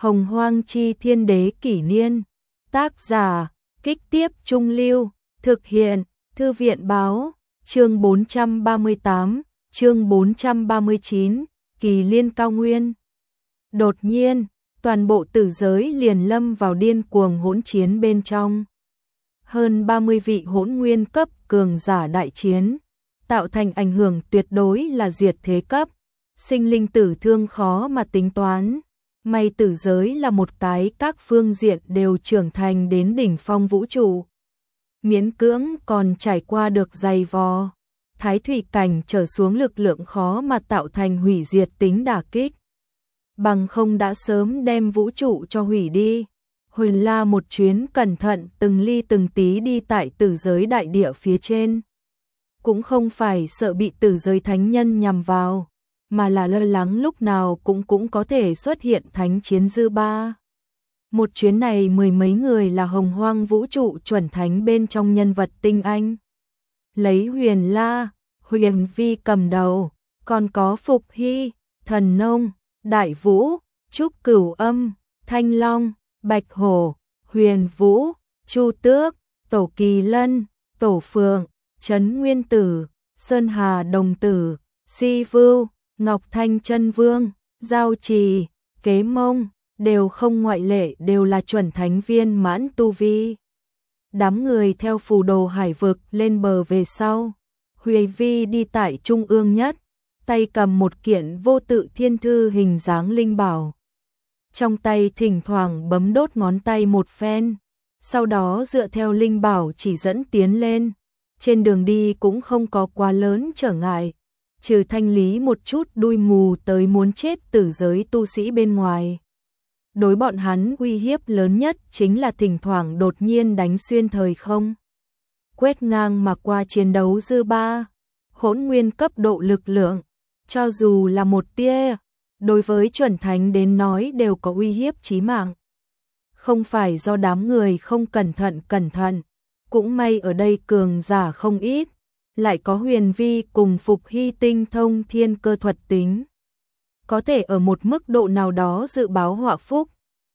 Hồng Hoang Chi Thiên Đế Kỷ Niên. Tác giả, Kích Tiếp Trung Lưu. Thực hiện, Thư viện Báo. Chương 438, chương 439, Kỳ Liên Cao Nguyên. Đột nhiên, toàn bộ tử giới liền lâm vào điên cuồng hỗn chiến bên trong. Hơn 30 vị hỗn nguyên cấp cường giả đại chiến, tạo thành ảnh hưởng tuyệt đối là diệt thế cấp, sinh linh tử thương khó mà tính toán. May tử giới là một cái các phương diện đều trưởng thành đến đỉnh phong vũ trụ. Miễn cưỡng còn trải qua được dày vò. Thái thủy cảnh trở xuống lực lượng khó mà tạo thành hủy diệt tính đả kích. Bằng không đã sớm đem vũ trụ cho hủy đi. Huyền La một chuyến cẩn thận từng ly từng tí đi tại tử giới đại địa phía trên. Cũng không phải sợ bị tử giới thánh nhân nhằm vào, mà là lo lắng lúc nào cũng có thể xuất hiện thánh chiến dư ba. Một chuyến này mười mấy người là hồng hoang vũ trụ chuẩn thánh bên trong nhân vật tinh anh. Lấy Huyền La, Huyền Vi cầm đầu, còn có Phục Hy, Thần Nông, Đại Vũ, Trúc Cửu Âm, Thanh Long, Bạch Hổ, Huyền Vũ, Chu Tước, Tổ Kỳ Lân, Tổ Phượng, Trấn Nguyên Tử, Sơn Hà Đồng Tử, Si Vưu, Ngọc Thanh Chân Vương, Giao Trì, Kế Mông, đều không ngoại lệ đều là chuẩn thánh viên mãn tu vi. Đám người theo phù đồ hải vực lên bờ về sau. Huyền Vi đi tại trung ương nhất, tay cầm một kiện vô tự thiên thư hình dáng linh bảo. Trong tay thỉnh thoảng bấm đốt ngón tay một phen, sau đó dựa theo linh bảo chỉ dẫn tiến lên. Trên đường đi cũng không có quá lớn trở ngại, trừ thanh lý một chút đuôi mù tới muốn chết tử giới tu sĩ bên ngoài. Đối bọn hắn uy hiếp lớn nhất chính là thỉnh thoảng đột nhiên đánh xuyên thời không, quét ngang mà qua chiến đấu dư ba, hỗn nguyên cấp độ lực lượng, cho dù là một tia, đối với chuẩn thánh đến nói đều có uy hiếp chí mạng. Không phải do đám người không cẩn thận, cũng may ở đây cường giả không ít, lại có Huyền Vi cùng Phục Hy tinh thông thiên cơ thuật tính, có thể ở một mức độ nào đó dự báo họa phúc.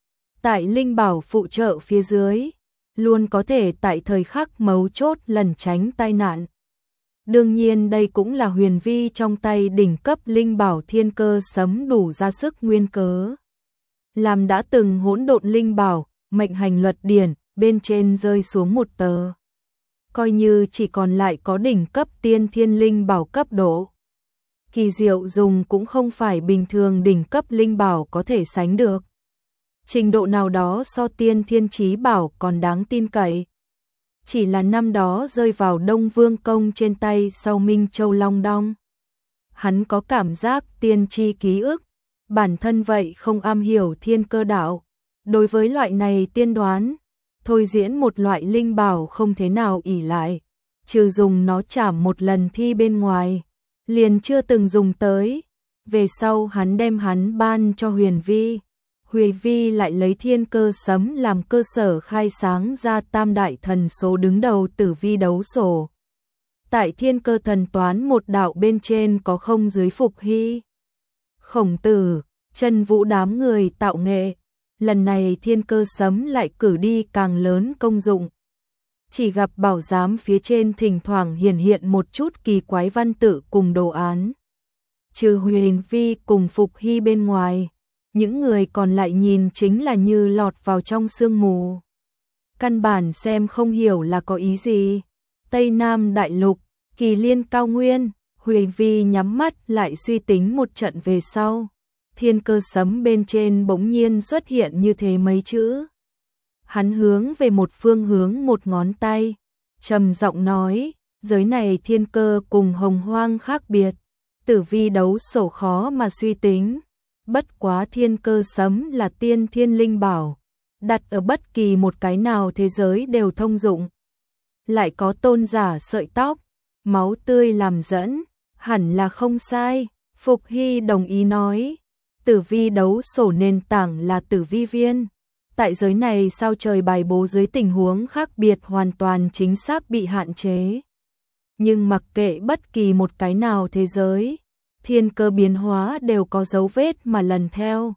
Tại linh bảo phụ trợ phía dưới, luôn có thể tại thời khắc mấu chốt lẩn tránh tai nạn. Đương nhiên đây cũng là Huyền Vi trong tay đỉnh cấp linh bảo thiên cơ sấm đủ ra sức nguyên cớ. Làm đã từng hỗn độn linh bảo, mệnh hành luật điển, bên trên rơi xuống một tờ. Coi như chỉ còn lại có đỉnh cấp tiên thiên linh bảo cấp độ. Kỳ diệu dùng cũng không phải bình thường đỉnh cấp linh bảo có thể sánh được. Trình độ nào đó so tiên thiên chí bảo còn đáng tin cậy. Chỉ là năm đó rơi vào Đông Vương Công trên tay sau Minh Châu Long Đong. Hắn có cảm giác tiên tri ký ức, bản thân vậy không am hiểu thiên cơ đạo. Đối với loại này tiên đoán, thôi diễn một loại linh bảo không thế nào ỷ lại, trừ dùng nó chảm một lần thi bên ngoài, liền chưa từng dùng tới. Về sau hắn đem hắn ban cho Huyền Vi. Huyền Vi lại lấy thiên cơ sấm làm cơ sở khai sáng ra tam đại thần số đứng đầu tử vi đấu sổ. Tại thiên cơ thần toán một đạo bên trên có không dưới Phục Hy, Khổng Tử, Chân Vũ đám người tạo nghệ. Lần này thiên cơ sấm lại cử đi càng lớn công dụng. Chỉ gặp bảo giám phía trên thỉnh thoảng hiện một chút kỳ quái văn tự cùng đồ án. Trừ Huyền Vi cùng Phục Hy bên ngoài, những người còn lại nhìn chính là như lọt vào trong sương mù. Căn bản xem không hiểu là có ý gì. Tây Nam Đại Lục, Kỳ Liên Cao Nguyên, Huyền Vi nhắm mắt lại suy tính một trận về sau. Thiên cơ sấm bên trên bỗng nhiên xuất hiện như thế mấy chữ. Hắn hướng về một phương hướng một ngón tay, trầm giọng nói, giới này thiên cơ cùng hồng hoang khác biệt, tử vi đấu sổ khó mà suy tính. Bất quá thiên cơ sấm là tiên thiên linh bảo, đặt ở bất kỳ một cái nào thế giới đều thông dụng. Lại có tôn giả sợi tóc, máu tươi làm dẫn, hẳn là không sai. Phục Hy đồng ý nói, tử vi đấu sổ nền tảng là tử vi viên. Tại giới này sao trời bài bố dưới tình huống khác biệt hoàn toàn chính xác bị hạn chế. Nhưng mặc kệ bất kỳ một cái nào thế giới, thiên cơ biến hóa đều có dấu vết mà lần theo.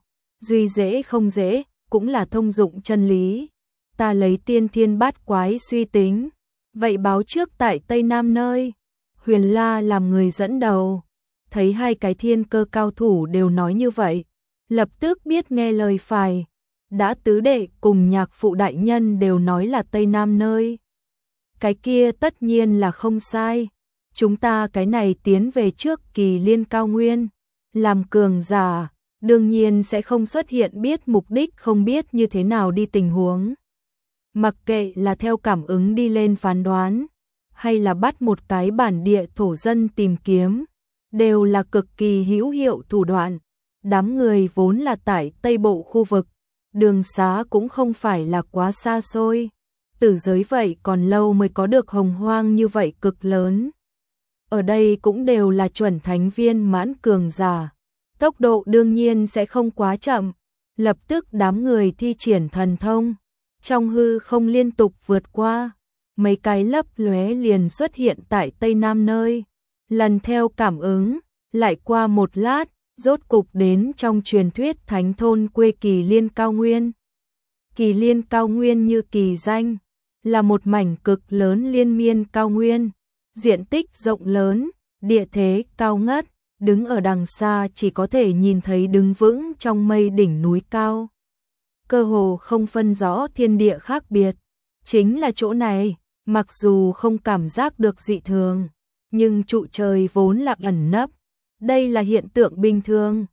duy dễ không dễ, cũng là thông dụng chân lý. Ta lấy tiên thiên bát quái suy tính, vậy báo trước tại Tây Nam nơi. Huyền La làm người dẫn đầu, thấy hai cái thiên cơ cao thủ đều nói như vậy, lập tức biết nghe lời phải. Đã tứ đệ cùng nhạc phụ đại nhân đều nói là Tây Nam nơi. Cái kia tất nhiên là không sai. Chúng ta cái này tiến về trước Kỳ Liên cao nguyên, làm cường giả, đương nhiên sẽ không xuất hiện biết mục đích không biết như thế nào đi tình huống. Mặc kệ là theo cảm ứng đi lên phán đoán, hay là bắt một cái bản địa thổ dân tìm kiếm, đều là cực kỳ hữu hiệu thủ đoạn. Đám người vốn là tại Tây Bộ khu vực, đường xá cũng không phải là quá xa xôi. Tử giới vậy còn lâu mới có được hồng hoang như vậy cực lớn. Ở đây cũng đều là chuẩn thánh viên mãn cường giả. Tốc độ đương nhiên sẽ không quá chậm. Lập tức đám người thi triển thần thông, trong hư không liên tục vượt qua. Mấy cái lấp lóe liền xuất hiện tại Tây Nam nơi. Lần theo cảm ứng, lại qua một lát, rốt cục đến trong truyền thuyết thánh thôn quê Kỳ Liên cao nguyên. Kỳ Liên cao nguyên như kỳ danh, là một mảnh cực lớn liên miên cao nguyên, diện tích rộng lớn, địa thế cao ngất, đứng ở đằng xa chỉ có thể nhìn thấy đứng vững trong mây đỉnh núi cao. Cơ hồ không phân rõ thiên địa khác biệt, chính là chỗ này, mặc dù không cảm giác được dị thường, nhưng trụ trời vốn là ẩn nấp, đây là hiện tượng bình thường.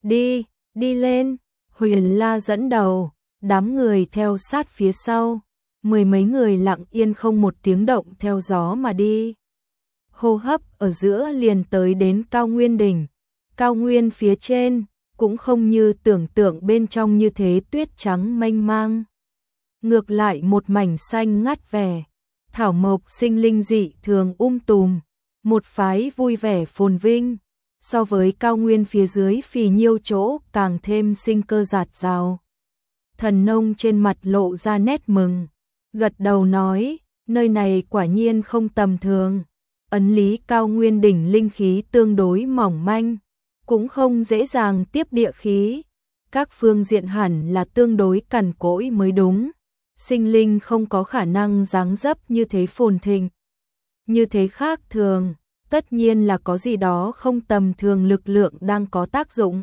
Đi lên, Huyền La dẫn đầu, đám người theo sát phía sau, mười mấy người lặng yên không một tiếng động theo gió mà đi. Hô hấp ở giữa liền tới đến cao nguyên đỉnh, cao nguyên phía trên, cũng không như tưởng tượng bên trong như thế tuyết trắng mênh mang. Ngược lại một mảnh xanh ngắt vẻ, thảo mộc sinh linh dị thường tùm, một phái vui vẻ phồn vinh, so với cao nguyên phía dưới phì nhiêu chỗ càng thêm sinh cơ dạt dào. Thần nông trên mặt lộ ra nét mừng, gật đầu nói, nơi này quả nhiên không tầm thường. Ấn lý cao nguyên đỉnh linh khí tương đối mỏng manh, cũng không dễ dàng tiếp địa khí. Các phương diện hẳn là tương đối cằn cỗi mới đúng. Sinh linh không có khả năng dáng dấp như thế phồn thịnh, như thế khác thường, tất nhiên là có gì đó không tầm thường lực lượng đang có tác dụng.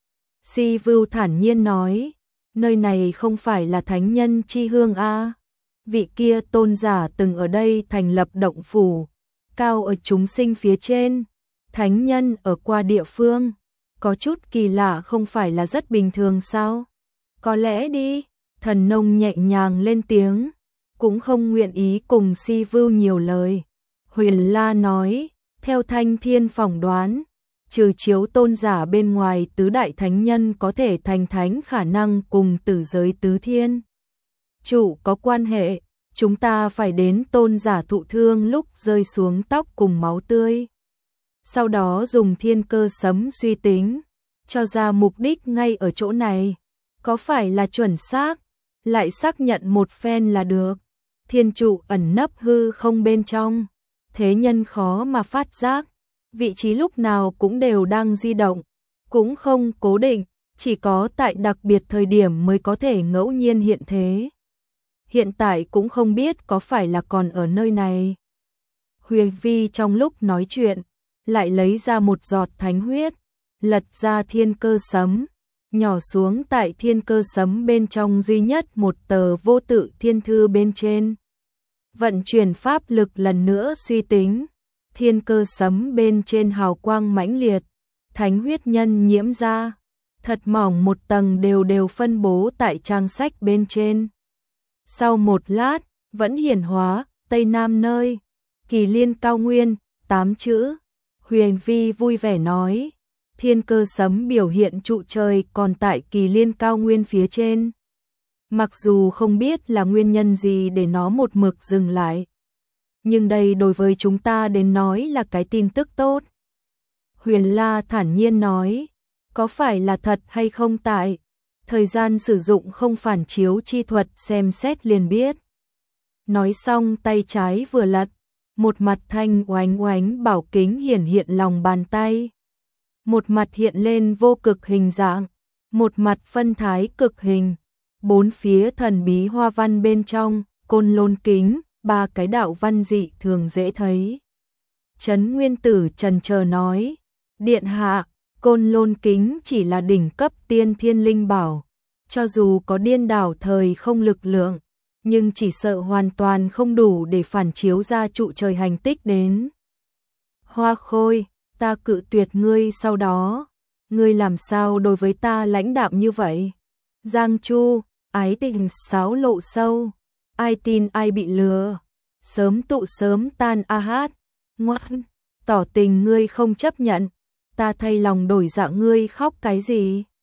Si Vưu thản nhiên nói, nơi này không phải là thánh nhân chi hương a. Vị kia tôn giả từng ở đây thành lập động phủ, cao ở chúng sinh phía trên, thánh nhân ở qua địa phương, có chút kỳ lạ không phải là rất bình thường sao? Có lẽ đi, thần nông nhẹ nhàng lên tiếng, cũng không nguyện ý cùng Si Vưu nhiều lời. Huyền La nói, theo Thanh Thiên phỏng đoán, trừ chiếu tôn giả bên ngoài tứ đại thánh nhân có thể thành thánh khả năng cùng tử giới tứ thiên chủ có quan hệ, chúng ta phải đến tôn giả thụ thương lúc rơi xuống tóc cùng máu tươi. Sau đó dùng thiên cơ sấm suy tính, cho ra mục đích ngay ở chỗ này, có phải là chuẩn xác, lại xác nhận một phen là được. Thiên trụ ẩn nấp hư không bên trong, thế nhân khó mà phát giác, vị trí lúc nào cũng đều đang di động, cũng không cố định, chỉ có tại đặc biệt thời điểm mới có thể ngẫu nhiên hiện thế. Hiện tại cũng không biết có phải là còn ở nơi này. Huyền Vi trong lúc nói chuyện, lại lấy ra một giọt thánh huyết, lật ra thiên cơ sấm, nhỏ xuống tại thiên cơ sấm bên trong duy nhất một tờ vô tự thiên thư bên trên. Vận chuyển pháp lực lần nữa suy tính, thiên cơ sấm bên trên hào quang mãnh liệt, thánh huyết nhân nhiễm ra, thật mỏng một tầng đều đều phân bố tại trang sách bên trên. Sau một lát, vẫn hiển hóa, Tây Nam nơi, Kỳ Liên cao nguyên, 8 chữ. Huyền Vi vui vẻ nói, thiên cơ sấm biểu hiện trụ trời còn tại Kỳ Liên cao nguyên phía trên. Mặc dù không biết là nguyên nhân gì để nó một mực dừng lại, nhưng đây đối với chúng ta đến nói là cái tin tức tốt. Huyền La thản nhiên nói, có phải là thật hay không tại thời gian sử dụng không phản chiếu chi thuật xem xét liền biết. Nói xong tay trái vừa lật, một mặt thanh oánh oánh bảo kính hiển hiện lòng bàn tay. Một mặt hiện lên vô cực hình dạng, một mặt phân thái cực hình, bốn phía thần bí hoa văn bên trong, côn lôn kính, ba cái đạo văn dị thường dễ thấy. Trấn Nguyên Tử trần chờ nói, điện hạ, côn lôn kính chỉ là đỉnh cấp tiên thiên linh bảo, cho dù có điên đảo thời không lực lượng, nhưng chỉ sợ hoàn toàn không đủ để phản chiếu ra trụ trời hành tích đến. Hoa Khôi, ta cự tuyệt ngươi sau đó, ngươi làm sao đối với ta lãnh đạm như vậy? Giang Chu, ái tình xáo lộ sâu, ai tin ai bị lừa, sớm tụ sớm tan a hát, ngoan, tỏ tình ngươi không chấp nhận, ta thay lòng đổi dạ ngươi khóc cái gì?